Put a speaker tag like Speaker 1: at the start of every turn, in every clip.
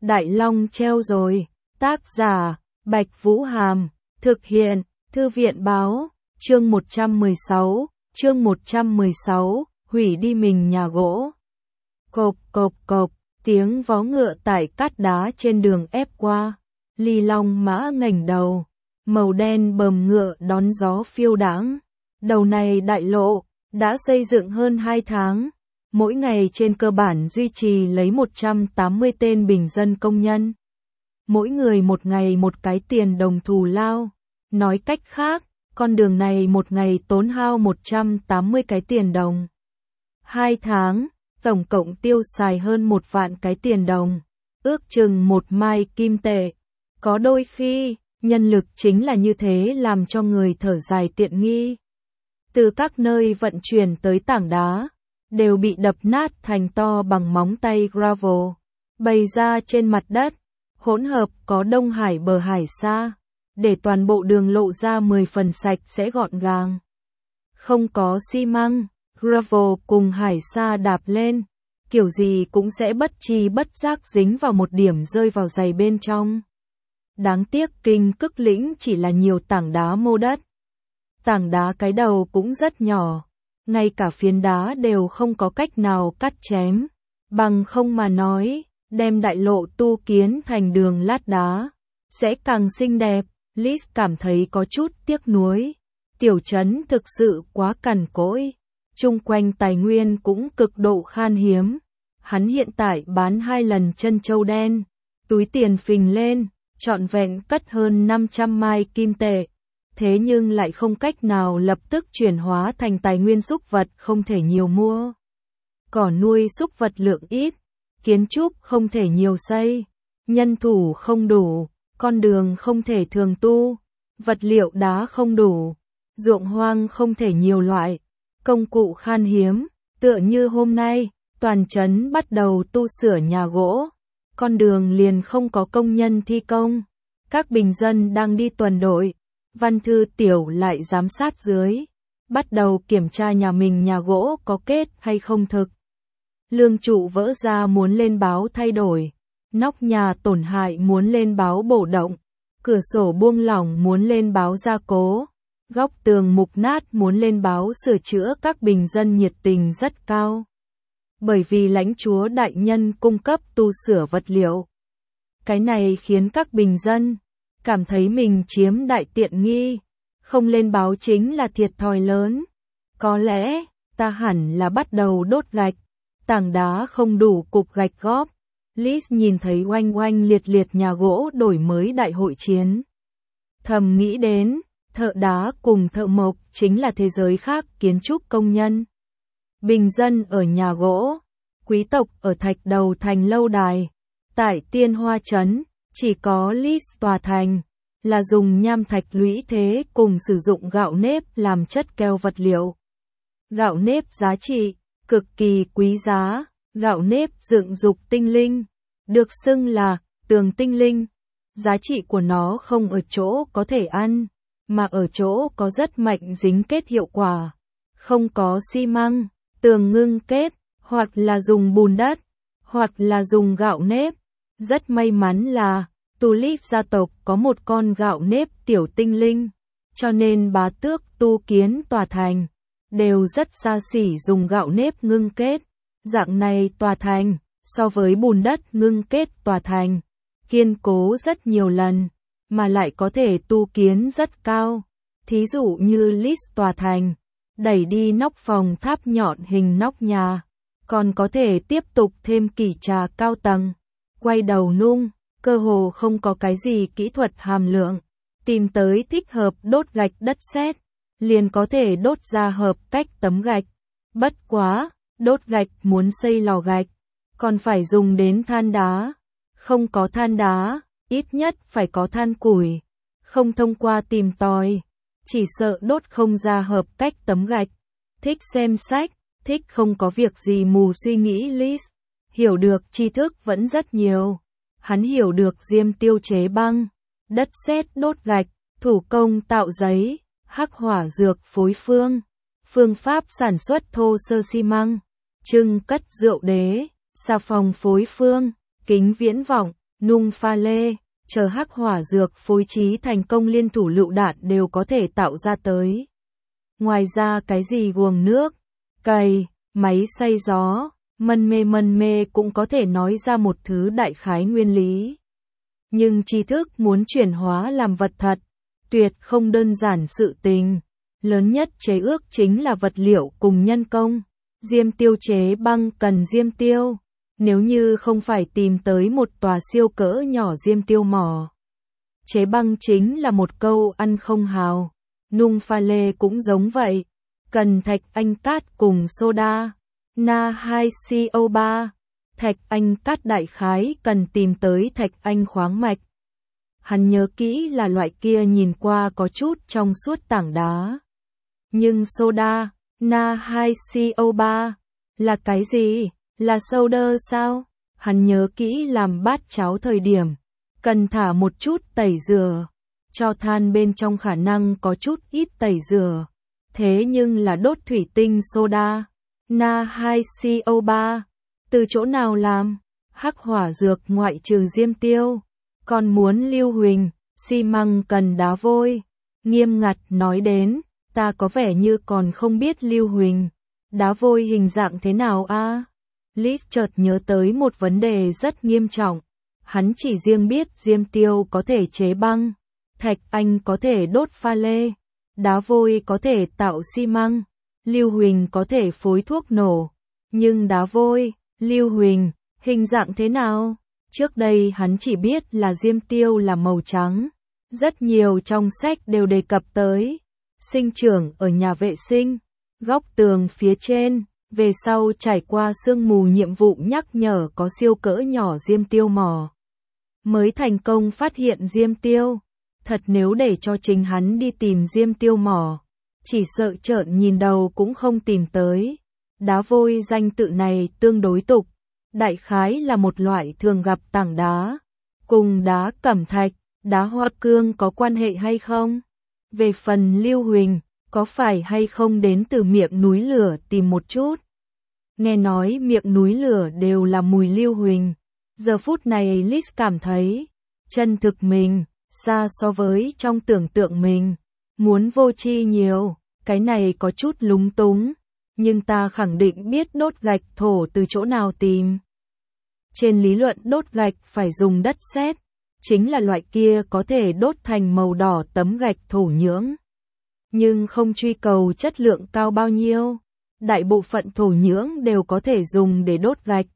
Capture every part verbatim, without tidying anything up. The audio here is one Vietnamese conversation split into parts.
Speaker 1: Đại Long treo rồi. Tác giả, Bạch Vũ Hàm. Thực hiện, Thư viện báo. Chương một trăm mười sáu. Chương một trăm mười sáu. Hủy đi mình nhà gỗ. Cộp cộp cộp. Tiếng vó ngựa tại cát đá trên đường ép qua. Ly Long mã ngẩng đầu. Màu đen bờm ngựa đón gió phiêu đãng. Đầu này đại lộ, đã xây dựng hơn hai tháng. Mỗi ngày trên cơ bản duy trì lấy một trăm tám mươi tên bình dân công nhân. Mỗi người một ngày một cái tiền đồng thù lao. Nói cách khác, con đường này một ngày tốn hao một trăm tám mươi cái tiền đồng. Hai tháng, tổng cộng tiêu xài hơn một vạn cái tiền đồng. Ước chừng một mai kim tệ. Có đôi khi, nhân lực chính là như thế làm cho người thở dài tiện nghi. Từ các nơi vận chuyển tới tảng đá, đều bị đập nát thành to bằng móng tay gravel, bày ra trên mặt đất, hỗn hợp có Đông Hải bờ hải xa, để toàn bộ đường lộ ra mười phần sạch sẽ gọn gàng. Không có xi măng, gravel cùng hải sa đạp lên, kiểu gì cũng sẽ bất tri bất giác dính vào một điểm rơi vào giày bên trong. Đáng tiếc Kinh Cức Lĩnh chỉ là nhiều tảng đá mô đất. Tảng đá cái đầu cũng rất nhỏ, ngay cả phiến đá đều không có cách nào cắt chém. Bằng không mà nói, đem đại lộ tu kiến thành đường lát đá, sẽ càng xinh đẹp. Liz cảm thấy có chút tiếc nuối. Tiểu trấn thực sự quá cằn cỗi. Chung quanh tài nguyên cũng cực độ khan hiếm. Hắn hiện tại bán hai lần chân châu đen. Túi tiền phình lên, trọn vẹn cất hơn năm trăm mai kim tệ. Thế nhưng lại không cách nào lập tức chuyển hóa thành tài nguyên súc vật không thể nhiều mua. Cỏ nuôi súc vật lượng ít. Kiến trúc không thể nhiều xây. Nhân thủ không đủ. Con đường không thể thường tu. Vật liệu đá không đủ. Ruộng hoang không thể nhiều loại. Công cụ khan hiếm. Tựa như hôm nay, toàn trấn bắt đầu tu sửa nhà gỗ. Con đường liền không có công nhân thi công. Các bình dân đang đi tuần đội. Văn thư tiểu lại giám sát dưới. Bắt đầu kiểm tra nhà mình nhà gỗ có kết hay không thực. Lương trụ vỡ ra muốn lên báo thay đổi. Nóc nhà tổn hại muốn lên báo bổ động. Cửa sổ buông lỏng muốn lên báo gia cố. Góc tường mục nát muốn lên báo sửa chữa. Các bình dân nhiệt tình rất cao. Bởi vì lãnh chúa đại nhân cung cấp tu sửa vật liệu. Cái này khiến các bình dân cảm thấy mình chiếm đại tiện nghi. Không lên báo chính là thiệt thòi lớn. Có lẽ, ta hẳn là bắt đầu đốt gạch. Tảng đá không đủ cục gạch góp. Liz nhìn thấy oanh oanh liệt liệt nhà gỗ đổi mới đại hội chiến. Thầm nghĩ đến, thợ đá cùng thợ mộc chính là thế giới khác kiến trúc công nhân. Bình dân ở nhà gỗ, quý tộc ở thạch đầu thành lâu đài. Tại Tiên Hoa Trấn, chỉ có Liz tòa thành, là dùng nham thạch lũy thế cùng sử dụng gạo nếp làm chất keo vật liệu. Gạo nếp giá trị, cực kỳ quý giá. Gạo nếp dựng dục tinh linh, được xưng là tường tinh linh. Giá trị của nó không ở chỗ có thể ăn, mà ở chỗ có rất mạnh dính kết hiệu quả. Không có xi măng, tường ngưng kết, hoặc là dùng bùn đất, hoặc là dùng gạo nếp. Rất may mắn là, Tulip gia tộc có một con gạo nếp tiểu tinh linh, cho nên bá tước tu kiến tòa thành, đều rất xa xỉ dùng gạo nếp ngưng kết. Dạng này tòa thành, so với bùn đất ngưng kết tòa thành, kiên cố rất nhiều lần, mà lại có thể tu kiến rất cao. Thí dụ như Liz tòa thành, đẩy đi nóc phòng tháp nhọn hình nóc nhà, còn có thể tiếp tục thêm kỷ trà cao tầng, quay đầu nung, cơ hồ không có cái gì kỹ thuật hàm lượng. Tìm tới thích hợp đốt gạch đất sét, liền có thể đốt ra hợp cách tấm gạch. Bất quá, đốt gạch muốn xây lò gạch, còn phải dùng đến than đá. Không có than đá, ít nhất phải có than củi. Không thông qua tìm tòi, chỉ sợ đốt không ra hợp cách tấm gạch. Thích xem sách, thích không có việc gì mù suy nghĩ Liz. Hiểu được tri thức vẫn rất nhiều. Hắn hiểu được diêm tiêu chế băng, đất sét đốt gạch, thủ công tạo giấy, hắc hỏa dược phối phương, phương pháp sản xuất thô sơ xi măng, trưng cất rượu đế, xà phòng phối phương, kính viễn vọng, nung pha lê, chờ hắc hỏa dược phối trí thành công liên thủ lựu đạn đều có thể tạo ra tới. Ngoài ra cái gì guồng nước, cày, máy xay gió, mân mê mân mê cũng có thể nói ra một thứ đại khái nguyên lý. Nhưng tri thức muốn chuyển hóa làm vật thật, tuyệt không đơn giản sự tình. Lớn nhất chế ước chính là vật liệu cùng nhân công. Diêm tiêu chế băng cần diêm tiêu. Nếu như không phải tìm tới một tòa siêu cỡ nhỏ diêm tiêu mỏ. Chế băng chính là một câu ăn không hào. Nung pha lê cũng giống vậy. Cần thạch anh cát cùng soda. Na hai C O ba. Thạch anh cát đại khái cần tìm tới thạch anh khoáng mạch. Hắn nhớ kỹ là loại kia nhìn qua có chút trong suốt tảng đá. Nhưng soda, Na hai C O ba, là cái gì? Là soda sao? Hắn nhớ kỹ làm bát cháo thời điểm, cần thả một chút tẩy dừa, cho than bên trong khả năng có chút ít tẩy dừa. Thế nhưng là đốt thủy tinh soda, Na hai C O ba, từ chỗ nào làm? Hắc hỏa dược ngoại trừ diêm tiêu, còn muốn lưu huỳnh, xi măng cần đá vôi. Nghiêm ngặt nói đến, ta có vẻ như còn không biết lưu huỳnh, đá vôi hình dạng thế nào a? À? Liz chợt nhớ tới một vấn đề rất nghiêm trọng. Hắn chỉ riêng biết diêm tiêu có thể chế băng, thạch anh có thể đốt pha lê, đá vôi có thể tạo xi măng, lưu huỳnh có thể phối thuốc nổ. Nhưng đá vôi, lưu huỳnh, hình dạng thế nào? Trước đây hắn chỉ biết là diêm tiêu là màu trắng. Rất nhiều trong sách đều đề cập tới. Sinh trưởng ở nhà vệ sinh, góc tường phía trên, về sau trải qua sương mù nhiệm vụ nhắc nhở có siêu cỡ nhỏ diêm tiêu mỏ. Mới thành công phát hiện diêm tiêu. Thật nếu để cho chính hắn đi tìm diêm tiêu mỏ, chỉ sợ trợn nhìn đầu cũng không tìm tới. Đá vôi danh tự này tương đối tục, đại khái là một loại thường gặp tảng đá. Cùng đá cẩm thạch, đá hoa cương có quan hệ hay không? Về phần lưu huỳnh, có phải hay không đến từ miệng núi lửa tìm một chút? Nghe nói miệng núi lửa đều là mùi lưu huỳnh. Giờ phút này Liz cảm thấy, chân thực mình, xa so với trong tưởng tượng mình. Muốn vô tri nhiều, cái này có chút lúng túng. Nhưng ta khẳng định biết đốt gạch thổ từ chỗ nào tìm. Trên lý luận đốt gạch phải dùng đất sét, chính là loại kia có thể đốt thành màu đỏ tấm gạch thổ nhưỡng. Nhưng không truy cầu chất lượng cao bao nhiêu. Đại bộ phận thổ nhưỡng đều có thể dùng để đốt gạch.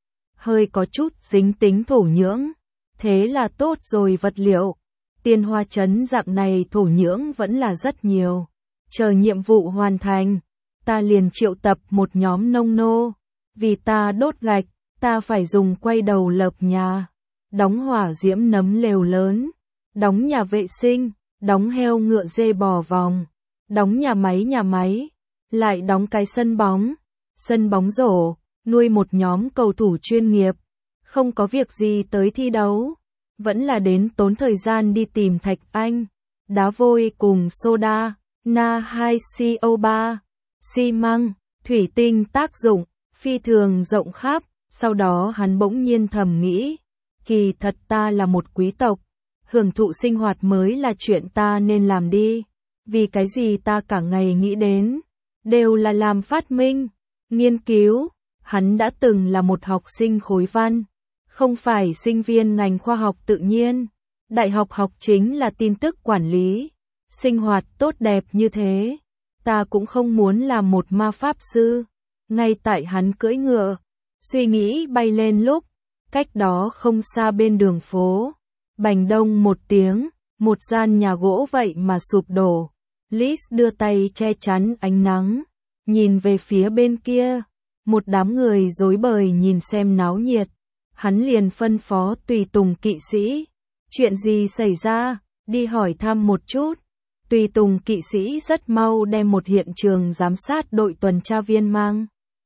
Speaker 1: Hơi có chút dính tính thổ nhưỡng, thế là tốt rồi vật liệu. Tiên Hoa Trấn dạng này thổ nhưỡng vẫn là rất nhiều. Chờ nhiệm vụ hoàn thành, ta liền triệu tập một nhóm nông nô. Vì ta đốt gạch, ta phải dùng quay đầu lợp nhà, đóng hỏa diễm nấm lều lớn, đóng nhà vệ sinh, đóng heo ngựa dê bò vòng, đóng nhà máy nhà máy, lại đóng cái sân bóng, sân bóng rổ, nuôi một nhóm cầu thủ chuyên nghiệp. Không có việc gì tới thi đấu, vẫn là đến tốn thời gian đi tìm thạch anh, đá vôi cùng soda, Na hai C O ba, xi măng, thủy tinh tác dụng phi thường rộng khắp. Sau đó hắn bỗng nhiên thầm nghĩ, kỳ thật ta là một quý tộc, hưởng thụ sinh hoạt mới là chuyện ta nên làm đi. Vì cái gì ta cả ngày nghĩ đến, đều là làm phát minh, nghiên cứu. Hắn đã từng là một học sinh khối văn, không phải sinh viên ngành khoa học tự nhiên. Đại học học chính là tin tức quản lý, sinh hoạt tốt đẹp như thế. Ta cũng không muốn làm một ma pháp sư. Ngay tại hắn cưỡi ngựa, suy nghĩ bay lên lúc, cách đó không xa bên đường phố, bành đông một tiếng, một gian nhà gỗ vậy mà sụp đổ. Liz đưa tay che chắn ánh nắng, nhìn về phía bên kia, một đám người rối bời nhìn xem náo nhiệt. Hắn liền phân phó tùy tùng kỵ sĩ, chuyện gì xảy ra, đi hỏi thăm một chút. Tùy tùng kỵ sĩ rất mau đem một hiện trường giám sát đội tuần tra viên mang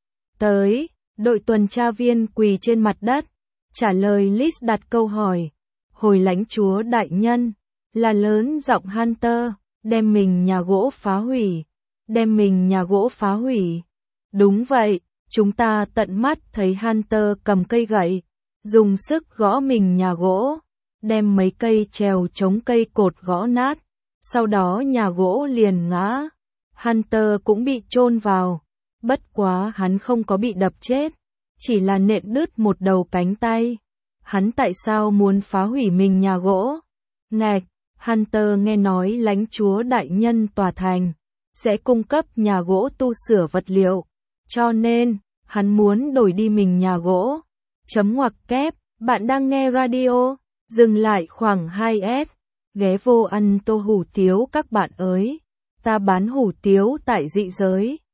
Speaker 1: tới. Đội tuần tra viên quỳ trên mặt đất, trả lời Liz đặt câu hỏi. Hồi lãnh chúa đại nhân, là lớn giọng Hunter, đem mình nhà gỗ phá hủy. Đem mình nhà gỗ phá hủy. Đúng vậy, chúng ta tận mắt thấy Hunter cầm cây gậy, dùng sức gõ mình nhà gỗ, đem mấy cây trèo chống cây cột gõ nát, sau đó nhà gỗ liền ngã. Hunter cũng bị chôn vào, bất quá hắn không có bị đập chết, chỉ là nện đứt một đầu cánh tay. Hắn tại sao muốn phá hủy mình nhà gỗ? Ngạch, Hunter nghe nói lãnh chúa đại nhân tòa thành sẽ cung cấp nhà gỗ tu sửa vật liệu, cho nên hắn muốn đổi đi mình nhà gỗ. Chấm ngoặc kép, bạn đang nghe radio, dừng lại khoảng hai s, ghé vô ăn tô hủ tiếu các bạn ơi. Ta bán hủ tiếu tại dị giới.